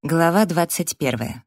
Глава 21.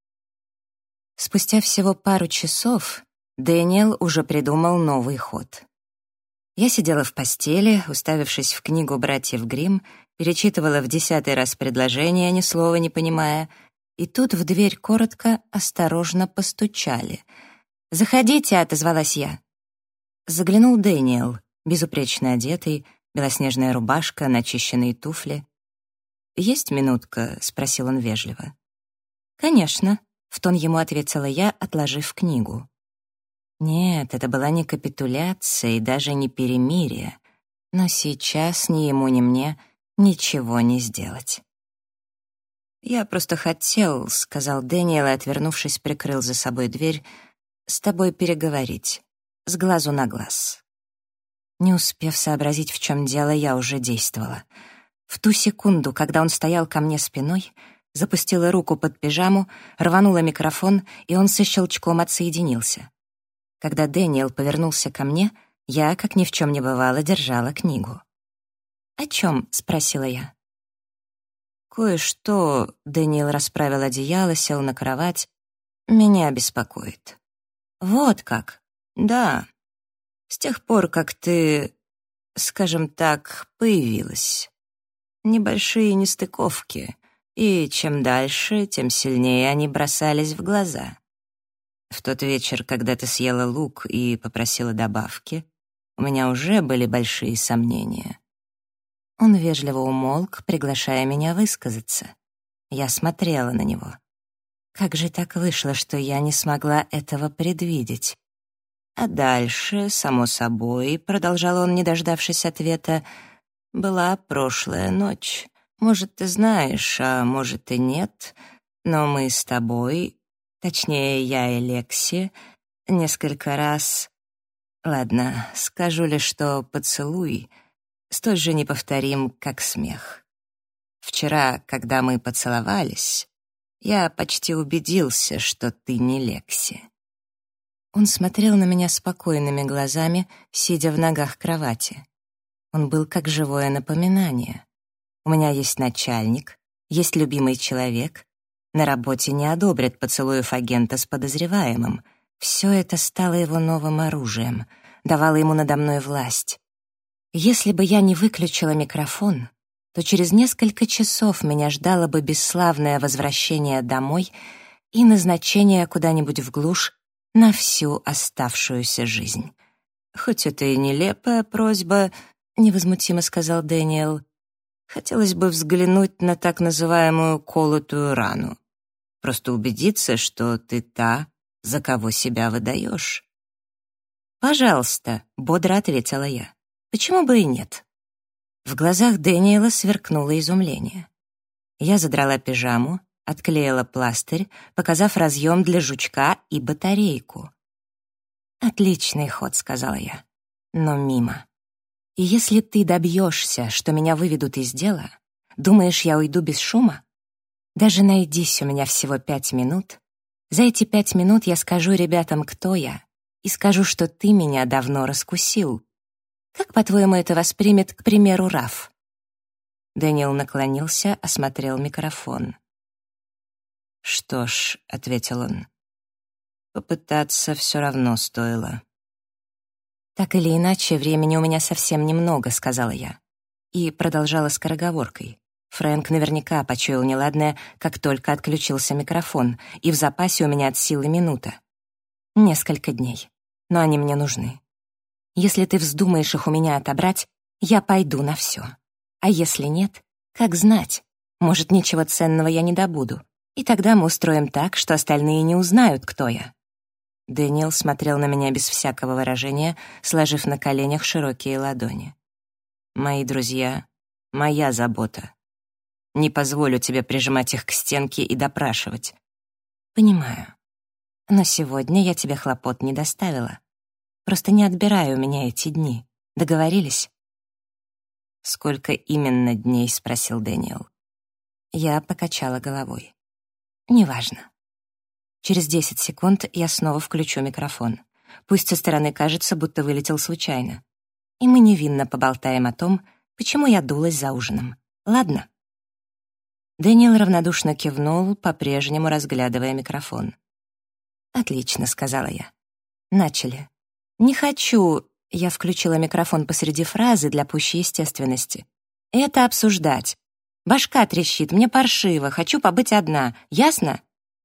Спустя всего пару часов Дэниел уже придумал новый ход. Я сидела в постели, уставившись в книгу братьев Гримм, перечитывала в 10-й раз предложение, ни слова не понимая, и тут в дверь коротко, осторожно постучали. «Заходите», — отозвалась я. Заглянул Дэниел, безупречно одетый, белоснежная рубашка, начищенные туфли. «Есть минутка?» — спросил он вежливо. «Конечно», — в тон ему ответила я, отложив книгу. Нет, это была не капитуляция и даже не перемирие, но сейчас ни ему, ни мне ничего не сделать. «Я просто хотел», — сказал Дэниел и, отвернувшись, прикрыл за собой дверь, «с тобой переговорить, с глазу на глаз». Не успев сообразить, в чем дело, я уже действовала. В ту секунду, когда он стоял ко мне спиной, запустила руку под пижаму, рванула микрофон, и он со щелчком отсоединился. Когда Дэниел повернулся ко мне, я, как ни в чем не бывало, держала книгу. «О чем?» — спросила я. «Кое-что», — Дэниел расправил одеяло, сел на кровать, — «меня беспокоит». «Вот как?» «Да. С тех пор, как ты, скажем так, появилась». Небольшие нестыковки, и чем дальше, тем сильнее они бросались в глаза. В тот вечер, когда ты съела лук и попросила добавки, у меня уже были большие сомнения. Он вежливо умолк, приглашая меня высказаться. Я смотрела на него. Как же так вышло, что я не смогла этого предвидеть? А дальше, само собой, продолжал он, не дождавшись ответа, была прошлая ночь. Может, ты знаешь, а может и нет, но мы с тобой, точнее, я и Лекси, несколько раз... Ладно, скажу лишь, что поцелуй столь же неповторим, как смех. Вчера, когда мы поцеловались, я почти убедился, что ты не Лекси. Он смотрел на меня спокойными глазами, сидя в ногах кровати. Он был как живое напоминание. У меня есть начальник, есть любимый человек. На работе не одобрят поцелуев агента с подозреваемым. Все это стало его новым оружием, давало ему надо мной власть. Если бы я не выключила микрофон, то через несколько часов меня ждало бы бесславное возвращение домой и назначение куда-нибудь в глушь на всю оставшуюся жизнь. Хоть это и нелепая просьба, невозмутимо сказал Дэниел, хотелось бы взглянуть на так называемую колотую рану. Просто убедиться, что ты та, за кого себя выдаешь. «Пожалуйста», — бодро ответила я. «Почему бы и нет?» В глазах Дэниела сверкнуло изумление. Я задрала пижаму, отклеила пластырь, показав разъем для жучка и батарейку. «Отличный ход», — сказала я, — «но мимо». И если ты добьешься, что меня выведут из дела, думаешь, я уйду без шума? Даже найдись у меня всего 5 минут. За эти 5 минут я скажу ребятам, кто я, и скажу, что ты меня давно раскусил. Как, по-твоему, это воспримет, к примеру, Раф?» Дэниел наклонился, осмотрел микрофон. «Что ж», — ответил он, — «попытаться все равно стоило». «Так или иначе, времени у меня совсем немного», — сказала я. И продолжала скороговоркой. Фрэнк наверняка почуял неладное, как только отключился микрофон, и в запасе у меня от силы минута. Несколько дней. Но они мне нужны. Если ты вздумаешь их у меня отобрать, я пойду на все. А если нет, как знать, может, ничего ценного я не добуду. И тогда мы устроим так, что остальные не узнают, кто я. Дэниел смотрел на меня без всякого выражения, сложив на коленях широкие ладони. «Мои друзья — моя забота. Не позволю тебе прижимать их к стенке и допрашивать». «Понимаю. Но сегодня я тебе хлопот не доставила. Просто не отбирай у меня эти дни. Договорились?» «Сколько именно дней?» — спросил Дэниел. Я покачала головой. «Неважно. Через 10 секунд я снова включу микрофон. Пусть со стороны кажется, будто вылетел случайно. И мы невинно поболтаем о том, почему я дулась за ужином. Ладно?» Дэниел равнодушно кивнул, по-прежнему разглядывая микрофон. «Отлично», — сказала я. «Начали. Не хочу...» — я включила микрофон посреди фразы для пущей естественности. «Это обсуждать. Башка трещит, мне паршиво, хочу побыть одна. Ясно?»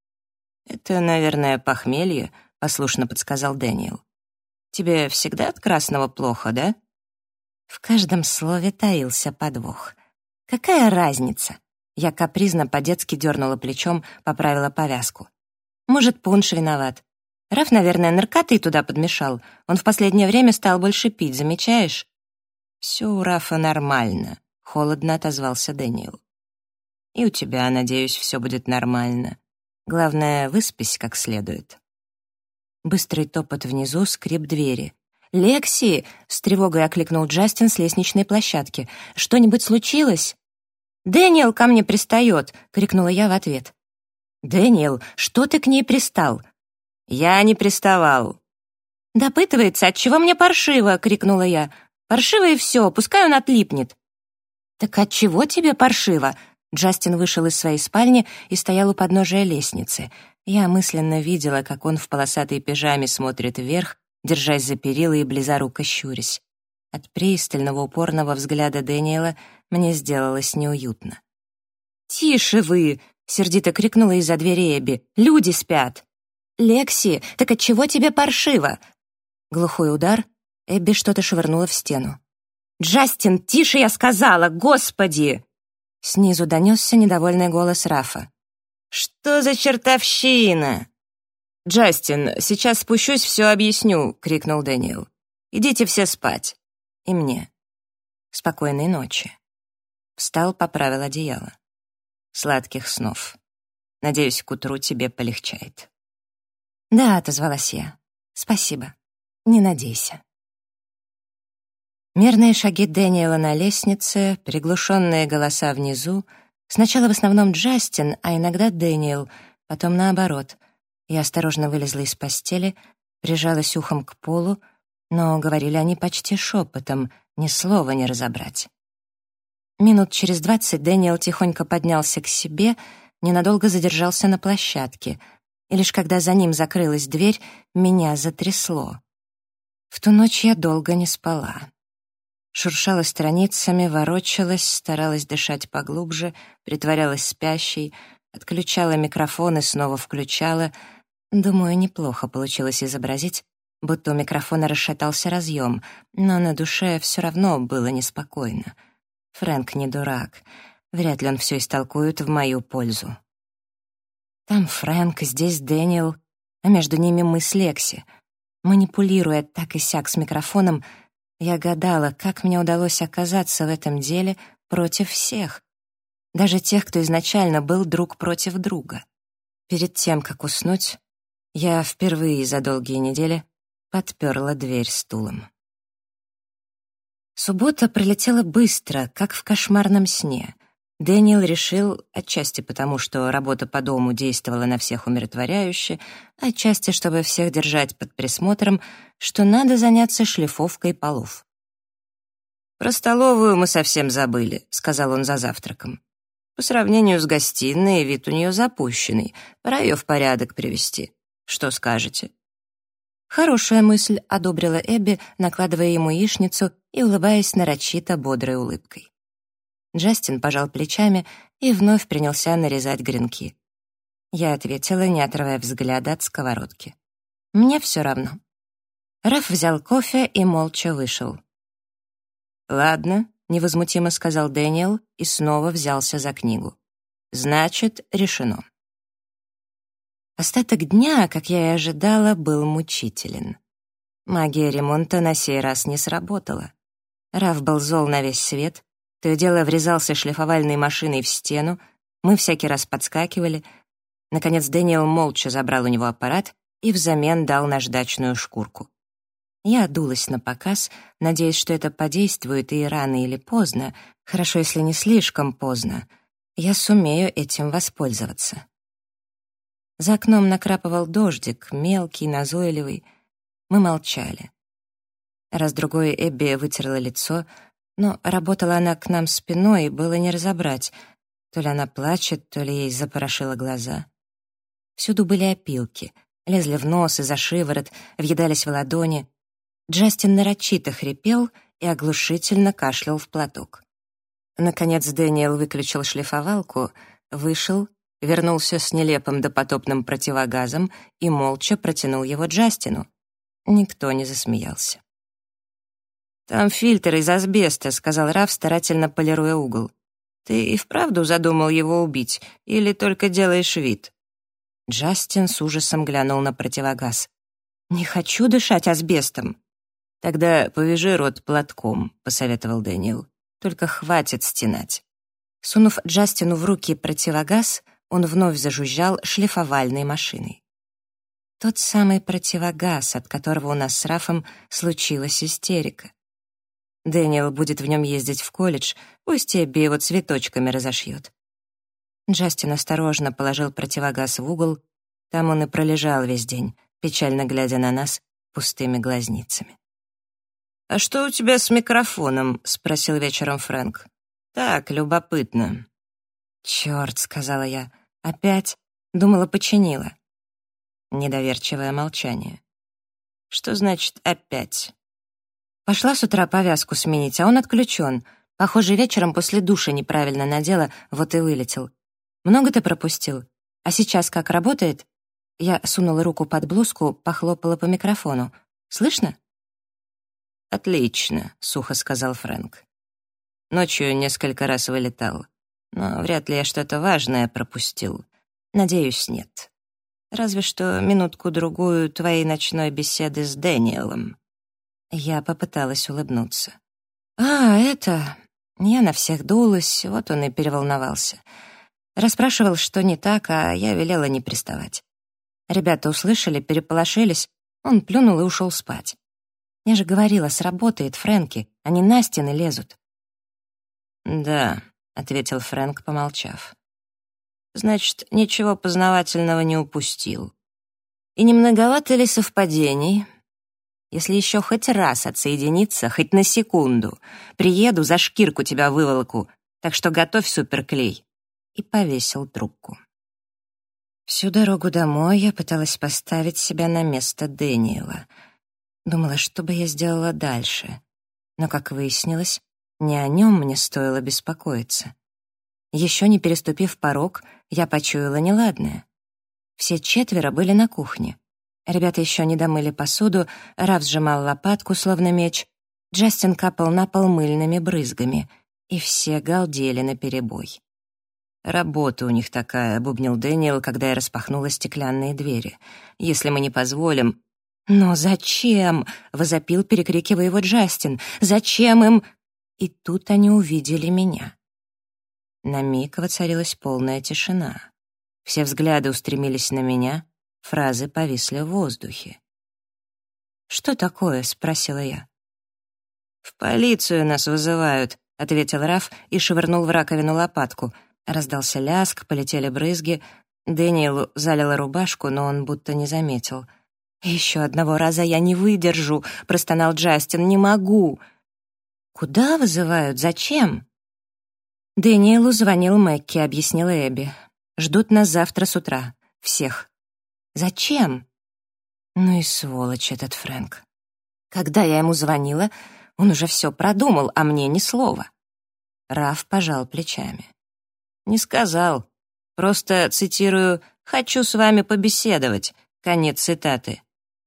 «Это, наверное, похмелье», — послушно подсказал Дэниел. «Тебе всегда от красного плохо, да?» В каждом слове таился подвох. «Какая разница?» Я капризно по-детски дернула плечом, поправила повязку. «Может, пунш виноват. Раф, наверное, наркоты туда подмешал. Он в последнее время стал больше пить, замечаешь?» «Все у Рафа нормально», — холодно отозвался Дэниел. «И у тебя, надеюсь, все будет нормально. Главное, выспись как следует». Быстрый топот внизу, скрип двери. «Лекси!» — с тревогой окликнул Джастин с лестничной площадки. «Что-нибудь случилось?» «Дэниел ко мне пристает!» — крикнула я в ответ. «Дэниел, что ты к ней пристал?» «Я не приставал». «Допытывается, отчего мне паршиво!» — крикнула я. «Паршиво и все, пускай он отлипнет». «Так отчего тебе паршиво?» Джастин вышел из своей спальни и стоял у подножия лестницы. Я мысленно видела, как он в полосатой пижаме смотрит вверх, держась за перила и близоруко щурясь. От пристального упорного взгляда Дэниела мне сделалось неуютно. «Тише вы!» — сердито крикнула из-за двери Эбби. «Люди спят!» «Лекси, так отчего тебе паршиво?» Глухой удар. Эбби что-то швырнула в стену. «Джастин, тише, я сказала! Господи!» Снизу донесся недовольный голос Рафа. «Что за чертовщина?» «Джастин, сейчас спущусь, все объясню», — крикнул Дэниел. «Идите все спать. И мне. Спокойной ночи». Встал, поправил одеяло. «Сладких снов. Надеюсь, к утру тебе полегчает». «Да», — отозвалась я. «Спасибо. Не надейся». Мерные шаги Дэниела на лестнице, приглушенные голоса внизу. Сначала в основном Джастин, а иногда Дэниел, потом наоборот. Я осторожно вылезла из постели, прижалась ухом к полу, но говорили они почти шепотом, ни слова не разобрать. Минут через 20 Дэниел тихонько поднялся к себе, ненадолго задержался на площадке, и лишь когда за ним закрылась дверь, меня затрясло. В ту ночь я долго не спала. Шуршала страницами, ворочалась, старалась дышать поглубже, притворялась спящей, отключала микрофон и снова включала. Думаю, неплохо получилось изобразить, будто у микрофона расшатался разъем, но на душе все равно было неспокойно. Фрэнк не дурак. Вряд ли он все истолкует в мою пользу. Там Фрэнк, здесь Дэниел, а между ними мы с Лекси. Манипулируя так и сяк с микрофоном, я гадала, как мне удалось оказаться в этом деле против всех, даже тех, кто изначально был друг против друга. Перед тем, как уснуть, я впервые за долгие недели подперла дверь стулом. Суббота пролетела быстро, как в кошмарном сне. Дэниел решил, отчасти потому, что работа по дому действовала на всех умиротворяюще, отчасти, чтобы всех держать под присмотром, что надо заняться шлифовкой полов. «Про столовую мы совсем забыли», — сказал он за завтраком. «По сравнению с гостиной, вид у нее запущенный. Пора ее в порядок привести. Что скажете?» «Хорошая мысль», — одобрила Эбби, накладывая ему яичницу и улыбаясь нарочито бодрой улыбкой. Джастин пожал плечами и вновь принялся нарезать гренки. Я ответила, не отрывая взгляда от сковородки. «Мне все равно». Раф взял кофе и молча вышел. «Ладно», — невозмутимо сказал Дэниел и снова взялся за книгу. «Значит, решено». Остаток дня, как я и ожидала, был мучителен. Магия ремонта на сей раз не сработала. Раф был зол на весь свет, то и дело врезался шлифовальной машиной в стену, мы всякий раз подскакивали. Наконец Дэниел молча забрал у него аппарат и взамен дал наждачную шкурку. Я дулась на показ, надеясь, что это подействует, и рано или поздно, хорошо, если не слишком поздно, я сумею этим воспользоваться. За окном накрапывал дождик, мелкий, назойливый. Мы молчали. Раз-другой Эбби вытерла лицо, но работала она к нам спиной, и было не разобрать. То ли она плачет, то ли ей запорошило глаза. Всюду были опилки, лезли в нос и за шиворот, въедались в ладони. Джастин нарочито хрипел и оглушительно кашлял в платок. Наконец Дэниел выключил шлифовалку, вышел, вернулся с нелепым допотопным противогазом и молча протянул его Джастину. Никто не засмеялся. «Там фильтр из асбеста», — сказал Раф, старательно полируя угол. «Ты и вправду задумал его убить или только делаешь вид?» Джастин с ужасом глянул на противогаз. «Не хочу дышать асбестом». «Тогда повяжи рот платком», — посоветовал Дэниел. «Только хватит стенать». Сунув Джастину в руки противогаз, он вновь зажужжал шлифовальной машиной. Тот самый противогаз, от которого у нас с Рафом случилась истерика. Дэниел будет в нем ездить в колледж, пусть Эбби его цветочками разошьет. Джастин осторожно положил противогаз в угол, там он и пролежал весь день, печально глядя на нас пустыми глазницами. «А что у тебя с микрофоном?» — спросил вечером Фрэнк. «Так, любопытно». «Чёрт», — сказала я, — «опять? Думала, починила». Недоверчивое молчание. «Что значит «опять»?» Пошла с утра повязку сменить, а он отключен. Похоже, вечером после душа неправильно надела, вот и вылетел. Много ты пропустил? А сейчас как, работает? Я сунула руку под блузку, похлопала по микрофону. Слышно? «Отлично», — сухо сказал Фрэнк. «Ночью несколько раз вылетал, но вряд ли я что-то важное пропустил. Надеюсь, нет. Разве что минутку-другую твоей ночной беседы с Дэниелом». Я попыталась улыбнуться. Это...» Я на всех дулась, вот он и переволновался. Расспрашивал, что не так, а я велела не приставать. Ребята услышали, переполошились, он плюнул и ушел спать. Я же говорила, сработает, Фрэнки, они на стены лезут. «Да», — ответил Фрэнк, помолчав. «Значит, ничего познавательного не упустил. И не многовато ли совпадений? Если еще хоть раз отсоединиться, хоть на секунду, приеду, за шкирку тебя выволоку, так что готовь суперклей». И повесил трубку. Всю дорогу домой я пыталась поставить себя на место Дэниела. Думала, что бы я сделала дальше. Но, как выяснилось, не о нем мне стоило беспокоиться. Еще не переступив порог, я почуяла неладное. Все четверо были на кухне. Ребята еще не домыли посуду, Раф сжимал лопатку, словно меч, Джастин капал на пол мыльными брызгами, и все галдели наперебой. «Работа у них такая», — бубнил Дэниел, когда я распахнула стеклянные двери. «Если мы не позволим...» «Но зачем?» — возопил, перекрикивая его Джастин. «Зачем им...» И тут они увидели меня. На миг воцарилась полная тишина. Все взгляды устремились на меня, фразы повисли в воздухе. «Что такое?» — спросила я. «В полицию нас вызывают», — ответил Раф и швырнул в раковину лопатку. Раздался лязг, полетели брызги. Дэниелу залила рубашку, но он будто не заметил. «Еще одного раза я не выдержу», — простонал Джастин. «Не могу». «Куда вызывают? Зачем?» «Дэниелу звонил Мэкки», — объяснила Эбби. «Ждут нас завтра с утра. Всех». «Зачем?» Ну и сволочь этот Фрэнк. Когда я ему звонила, он уже все продумал, а мне ни слова. Раф пожал плечами. «Не сказал. Просто, цитирую, «хочу с вами побеседовать». Конец цитаты.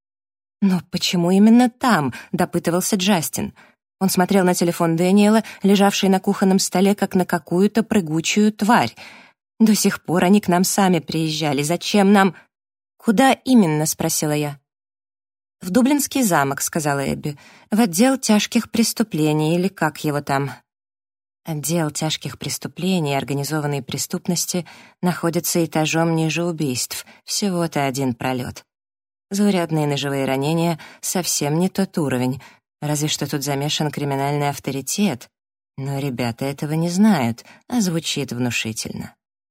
«Но почему именно там?» — допытывался Джастин. Он смотрел на телефон Дэниела, лежавший на кухонном столе, как на какую-то прыгучую тварь. «До сих пор они к нам сами приезжали. Зачем нам...» «Куда именно?» — спросила я. «В Дублинский замок», — сказала Эбби. «В отдел тяжких преступлений, или как его там?» Отдел тяжких преступлений и организованной преступности находится этажом ниже убийств. Всего-то один пролет. Заурядные ножевые ранения — совсем не тот уровень. Разве что тут замешан криминальный авторитет. Но ребята этого не знают, а звучит внушительно.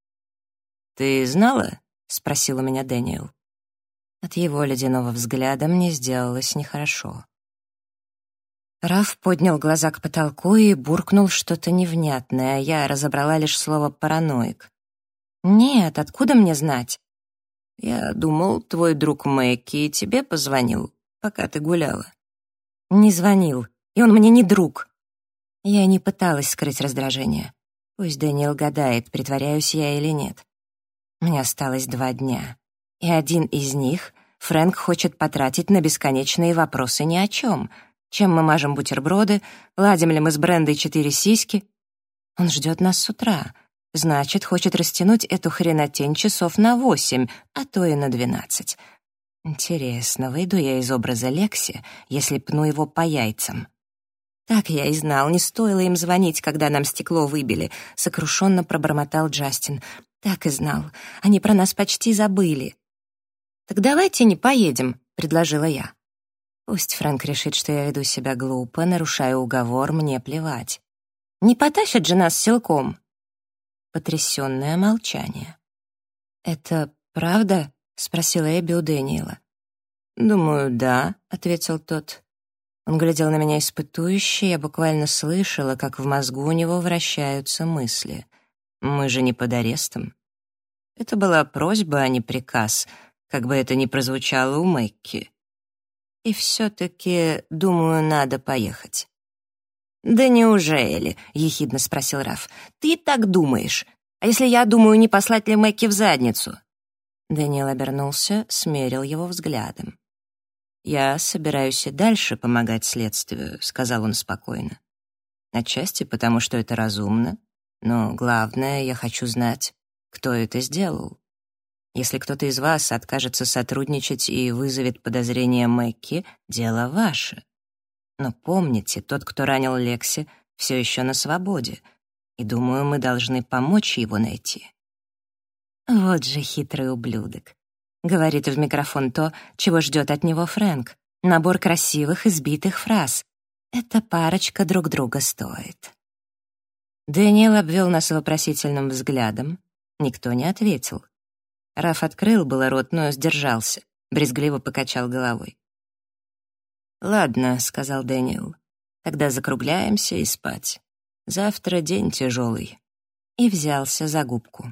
«Ты знала?» — спросил у меня Дэниел. От его ледяного взгляда мне сделалось нехорошо. Раф поднял глаза к потолку и буркнул что-то невнятное, а я разобрала лишь слово «параноик». «Нет, откуда мне знать?» «Я думал, твой друг Мэкки тебе позвонил, пока ты гуляла». «Не звонил, и он мне не друг». Я не пыталась скрыть раздражение. Пусть Дэниел гадает, притворяюсь я или нет. Мне осталось 2 дня, и один из них Фрэнк хочет потратить на бесконечные вопросы ни о чем. Чем мы мажем бутерброды, ладим ли мы с Брендой 4 сиськи. Он ждет нас с утра. Значит, хочет растянуть эту хренотень часов на 8, а то и на 12. Интересно, выйду я из образа Лекси, если пну его по яйцам? Так я и знал, не стоило им звонить, когда нам стекло выбили, сокрушенно пробормотал Джастин. Так и знал, они про нас почти забыли. Так давайте не поедем, предложила я. Пусть Фрэнк решит, что я веду себя глупо, нарушаю уговор, мне плевать. Не потащат же нас силком. Потрясённое молчание. «Это правда?» — спросила Эбби у Дэниела. «Думаю, да», — ответил тот. Он глядел на меня испытующе, я буквально слышала, как в мозгу у него вращаются мысли. «Мы же не под арестом». Это была просьба, а не приказ, как бы это ни прозвучало у Мэкки. И все-таки, думаю, надо поехать. «Да неужели?» — ехидно спросил Раф. «Ты так думаешь? А если я думаю, не послать ли Мэкки в задницу?» Дэниел обернулся, смерил его взглядом. «Я собираюсь и дальше помогать следствию», — сказал он спокойно. «Отчасти потому, что это разумно, но главное, я хочу знать, кто это сделал. Если кто-то из вас откажется сотрудничать и вызовет подозрение Мэкки, дело ваше. Но помните, тот, кто ранил Лекси, все еще на свободе, и, думаю, мы должны помочь его найти». Вот же хитрый ублюдок. Говорит в микрофон то, чего ждет от него Фрэнк. Набор красивых, избитых фраз. Эта парочка друг друга стоит. Дэниел обвел нас вопросительным взглядом. Никто не ответил. Раф открыл было рот, но сдержался, брезгливо покачал головой. «Ладно», — сказал Дэниел, — «тогда закругляемся и спать. Завтра день тяжелый». И взялся за губку.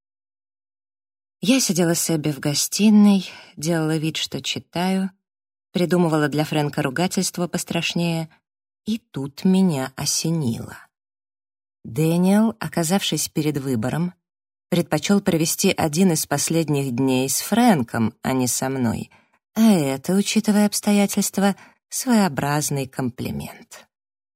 Я сидела с Эбби в гостиной, делала вид, что читаю, придумывала для Фрэнка ругательство пострашнее, и тут меня осенило. Дэниел, оказавшись перед выбором, предпочел провести один из последних дней с Фрэнком, а не со мной, а это, учитывая обстоятельства, своеобразный комплимент.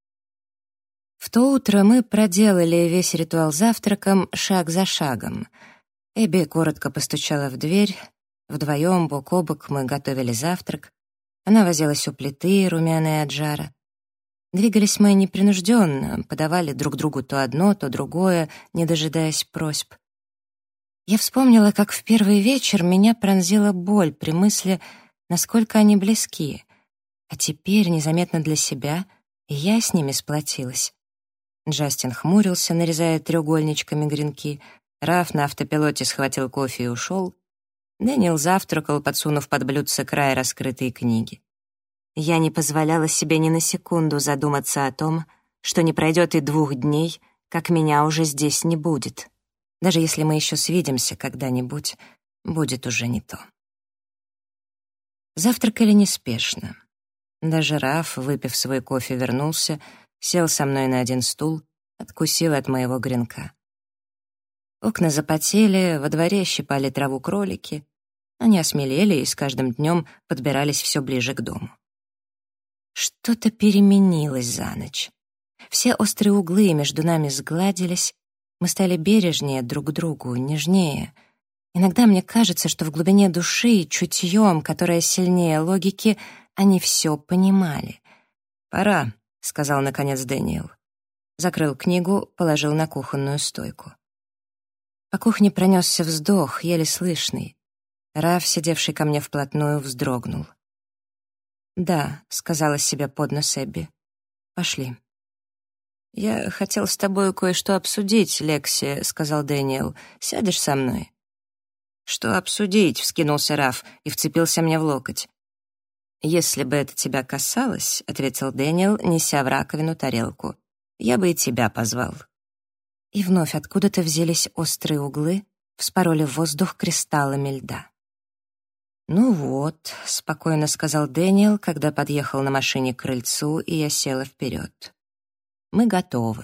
В то утро мы проделали весь ритуал завтраком шаг за шагом. Эбби коротко постучала в дверь. Вдвоем, бок о бок, мы готовили завтрак. Она возилась у плиты, румяная от жара. Двигались мы непринужденно, подавали друг другу то одно, то другое, не дожидаясь просьб. Я вспомнила, как в первый вечер меня пронзила боль при мысли, насколько они близки. А теперь, незаметно для себя, и я с ними сплотилась. Джастин хмурился, нарезая треугольничками гренки. Раф на автопилоте схватил кофе и ушел. Дэниел завтракал, подсунув под блюдце край раскрытой книги. Я не позволяла себе ни на секунду задуматься о том, что не пройдет и 2 дней, как меня уже здесь не будет. Даже если мы еще свидимся когда-нибудь, будет уже не то. Завтракали неспешно. Даже Раф, выпив свой кофе, вернулся, сел со мной на один стул, откусил от моего гренка. Окна запотели, во дворе щипали траву кролики. Они осмелели и с каждым днем подбирались все ближе к дому. Что-то переменилось за ночь. Все острые углы между нами сгладились, мы стали бережнее друг к другу, нежнее. Иногда мне кажется, что в глубине души, чутьем, которое сильнее логики, они все понимали. «Пора», — сказал наконец Дэниел. Закрыл книгу, положил на кухонную стойку. По кухне пронесся вздох, еле слышный. Раф, сидевший ко мне вплотную, вздрогнул. «Да», — сказала себе под нос Эбби. «Пошли». «Я хотел с тобой кое-что обсудить, Лекси», — сказал Дэниел. «Сядешь со мной?» «Что обсудить?» — вскинулся Раф и вцепился мне в локоть. «Если бы это тебя касалось», — ответил Дэниел, неся в раковину тарелку, «я бы и тебя позвал». И вновь откуда-то взялись острые углы, вспороли в воздух кристаллами льда. «Ну вот», — спокойно сказал Дэниел, когда подъехал на машине к крыльцу, и я села вперед. «Мы готовы».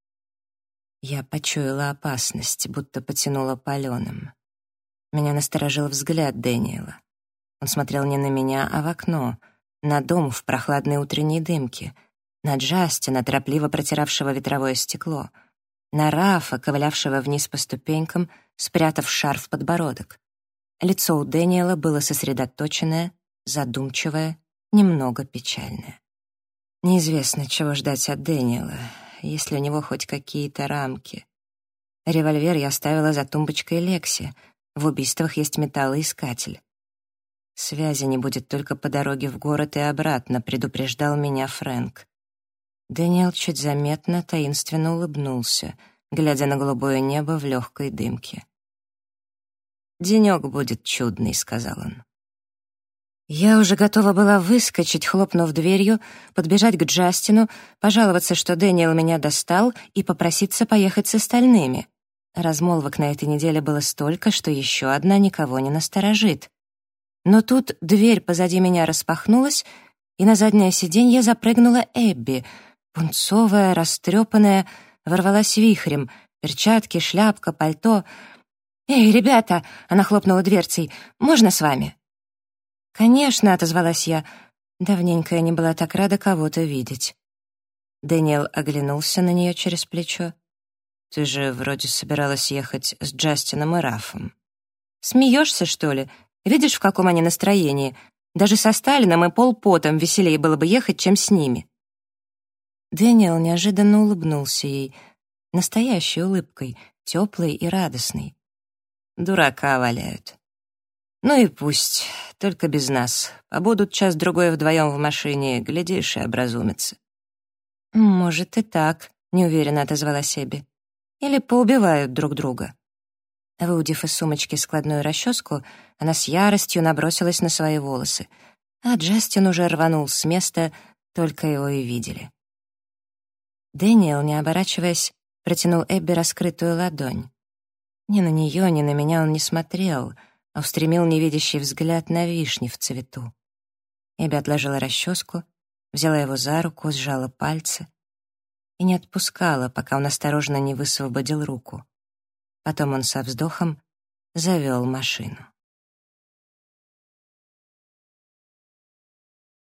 Я почуяла опасность, будто потянула палёным. Меня насторожил взгляд Дэниела. Он смотрел не на меня, а в окно, на дом в прохладной утренней дымке, на Джастина, торопливо протиравшего ветровое стекло, на Рафа, ковылявшего вниз по ступенькам, спрятав шарф в подбородок. Лицо у Дэниела было сосредоточенное, задумчивое, немного печальное. Неизвестно, чего ждать от Дэниела, если у него хоть какие-то рамки. Револьвер я оставила за тумбочкой Лекси. В убийствах есть металлоискатель. Связи не будет только по дороге в город и обратно, предупреждал меня Фрэнк. Дэниел чуть заметно, таинственно улыбнулся, глядя на голубое небо в легкой дымке. «Денек будет чудный», — сказал он. Я уже готова была выскочить, хлопнув дверью, подбежать к Джастину, пожаловаться, что Дэниел меня достал, и попроситься поехать с остальными. Размолвок на этой неделе было столько, что еще одна никого не насторожит. Но тут дверь позади меня распахнулась, и на заднее сиденье запрыгнула Эбби, пунцовая, растрепанная, ворвалась вихрем, перчатки, шляпка, пальто. «Эй, ребята!» — она хлопнула дверцей. «Можно с вами?» «Конечно», — отозвалась я. Давненько я не была так рада кого-то видеть. Дэниел оглянулся на нее через плечо. «Ты же вроде собиралась ехать с Джастином и Рафом». «Смеешься, что ли? Видишь, в каком они настроении? Даже со Сталином и Пол Потом веселее было бы ехать, чем с ними». Дэниел неожиданно улыбнулся ей, настоящей улыбкой, теплой и радостной. «Дурака валяют». «Ну и пусть, только без нас. Побудут час-другой вдвоем в машине, глядишь, и образумятся». «Может, и так», — неуверенно отозвалась Эбби. «Или поубивают друг друга». Выудив из сумочки складную расческу, она с яростью набросилась на свои волосы, а Джастин уже рванул с места, только его и видели. Дэниел, не оборачиваясь, протянул Эбби раскрытую ладонь. Ни на нее, ни на меня он не смотрел, а устремил невидящий взгляд на вишни в цвету. Эбби отложила расческу, взяла его за руку, сжала пальцы и не отпускала, пока он осторожно не высвободил руку. Потом он со вздохом завел машину.